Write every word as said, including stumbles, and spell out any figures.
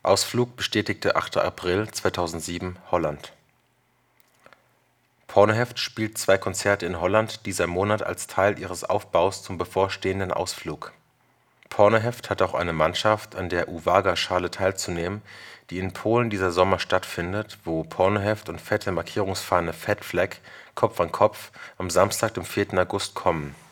Ausflug bestätigte achter April zweitausendsieben Holland. Pornoheft spielt zwei Konzerte in Holland dieser Monat als Teil ihres Aufbaus zum bevorstehenden Ausflug. Pornoheft hat auch eine Mannschaft, an der Uwaga-Schale teilzunehmen, die in Polen dieser Sommer stattfindet, wo Pornoheft und fette Markierungsfahne Fat Flag Kopf an Kopf am Samstag, dem vierten August kommen